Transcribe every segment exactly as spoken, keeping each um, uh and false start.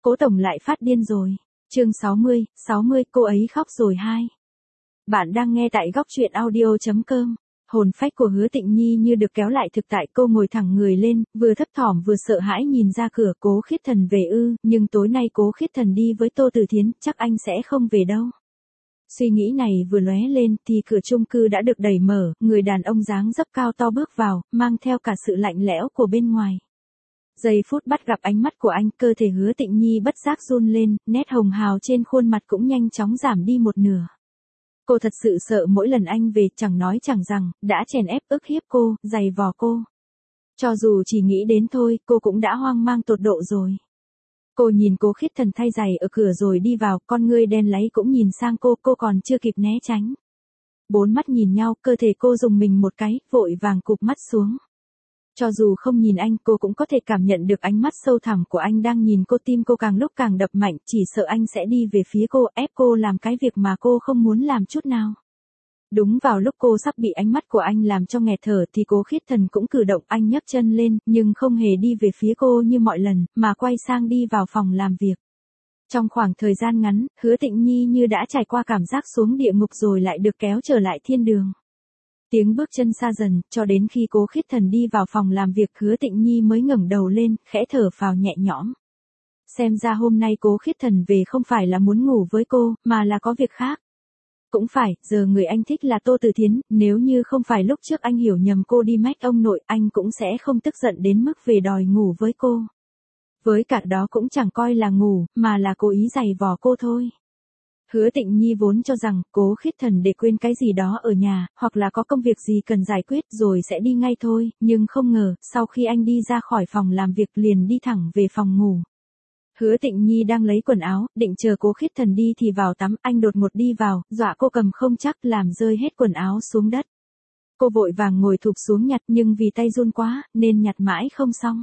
Cố tổng lại phát điên rồi. Chương sáu mươi, sáu mươi, cô ấy khóc rồi hai. Bạn đang nghe tại góc truyện audio chấm com. Hồn phách của Hứa Tịnh Nhi như được kéo lại thực tại, cô ngồi thẳng người lên, vừa thấp thỏm vừa sợ hãi nhìn ra cửa. Cố Khiết Thần về ư? Nhưng tối nay Cố Khiết Thần đi với Tô Từ Thiến, chắc anh sẽ không về đâu. Suy nghĩ này vừa lóe lên thì cửa chung cư đã được đẩy mở, người đàn ông dáng dấp cao to bước vào, mang theo cả sự lạnh lẽo của bên ngoài. Giây phút bắt gặp ánh mắt của anh, cơ thể Hứa Tịnh Nhi bất giác run lên, nét hồng hào trên khuôn mặt cũng nhanh chóng giảm đi một nửa. Cô thật sự sợ mỗi lần anh về, chẳng nói chẳng rằng, đã chèn ép ức hiếp cô, giày vò cô. Cho dù chỉ nghĩ đến thôi, cô cũng đã hoang mang tột độ rồi. Cô nhìn Cố Khiết Thần thay giày ở cửa rồi đi vào, con ngươi đen láy cũng nhìn sang cô, cô còn chưa kịp né tránh. Bốn mắt nhìn nhau, cơ thể cô rùng mình một cái, vội vàng cụp mắt xuống. Cho dù không nhìn anh, cô cũng có thể cảm nhận được ánh mắt sâu thẳm của anh đang nhìn cô, tim cô càng lúc càng đập mạnh, chỉ sợ anh sẽ đi về phía cô, ép cô làm cái việc mà cô không muốn làm chút nào. Đúng vào lúc cô sắp bị ánh mắt của anh làm cho nghẹt thở thì Cố Khiết Thần cũng cử động, anh nhấc chân lên, nhưng không hề đi về phía cô như mọi lần, mà quay sang đi vào phòng làm việc. Trong khoảng thời gian ngắn, Hứa Tịnh Nhi như đã trải qua cảm giác xuống địa ngục rồi lại được kéo trở lại thiên đường. Tiếng bước chân xa dần, cho đến khi Cố Khiết Thần đi vào phòng làm việc, Hứa Tịnh Nhi mới ngẩng đầu lên, khẽ thở phào nhẹ nhõm. Xem ra hôm nay Cố Khiết Thần về không phải là muốn ngủ với cô, mà là có việc khác. Cũng phải, giờ người anh thích là Tô Từ Thiến, nếu như không phải lúc trước anh hiểu nhầm cô đi mách ông nội, anh cũng sẽ không tức giận đến mức về đòi ngủ với cô. Với cả đó cũng chẳng coi là ngủ, mà là cố ý giày vò cô thôi. Hứa Tịnh Nhi vốn cho rằng Cố Khiết Thần để quên cái gì đó ở nhà, hoặc là có công việc gì cần giải quyết rồi sẽ đi ngay thôi, nhưng không ngờ, sau khi anh đi ra khỏi phòng làm việc liền đi thẳng về phòng ngủ. Hứa Tịnh Nhi đang lấy quần áo, định chờ Cố Khiết Thần đi thì vào tắm, anh đột ngột đi vào, dọa cô cầm không chắc làm rơi hết quần áo xuống đất. Cô vội vàng ngồi thụp xuống nhặt, nhưng vì tay run quá, nên nhặt mãi không xong.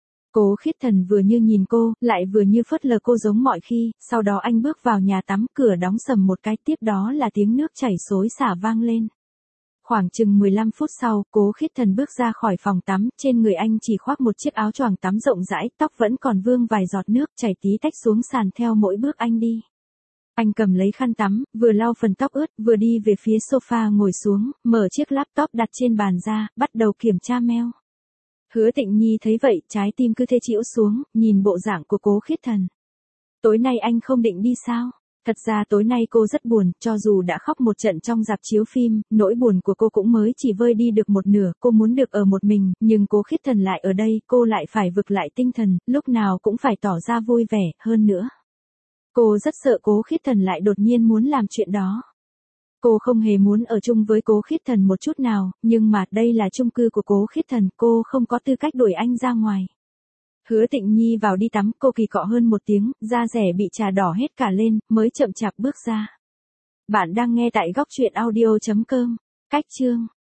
Cố Khiết Thần vừa như nhìn cô, lại vừa như phớt lờ cô giống mọi khi, sau đó anh bước vào nhà tắm, cửa đóng sầm một cái, tiếp đó là tiếng nước chảy xối xả vang lên. Khoảng chừng mười lăm phút sau, Cố Khiết Thần bước ra khỏi phòng tắm, trên người anh chỉ khoác một chiếc áo choàng tắm rộng rãi, tóc vẫn còn vương vài giọt nước chảy tí tách xuống sàn theo mỗi bước anh đi. Anh cầm lấy khăn tắm, vừa lau phần tóc ướt, vừa đi về phía sofa ngồi xuống, mở chiếc laptop đặt trên bàn ra, bắt đầu kiểm tra mail. Hứa Tịnh Nhi thấy vậy, trái tim cứ thế chĩu xuống, nhìn bộ dạng của Cố Khiết Thần. Tối nay anh không định đi sao? Thật ra tối nay cô rất buồn, cho dù đã khóc một trận trong rạp chiếu phim, nỗi buồn của cô cũng mới chỉ vơi đi được một nửa, cô muốn được ở một mình, nhưng Cố Khiết Thần lại ở đây, cô lại phải vực lại tinh thần, lúc nào cũng phải tỏ ra vui vẻ, hơn nữa. Cô rất sợ Cố Khiết Thần lại đột nhiên muốn làm chuyện đó. Cô không hề muốn ở chung với Cố Khiết Thần một chút nào, nhưng mà đây là chung cư của Cố Khiết Thần, cô không có tư cách đuổi anh ra ngoài. Hứa Tịnh Nhi vào đi tắm, cô kỳ cọ hơn một tiếng, da dẻ bị trà đỏ hết cả lên, mới chậm chạp bước ra. Bạn đang nghe tại góc truyện audio chấm com. Cách chương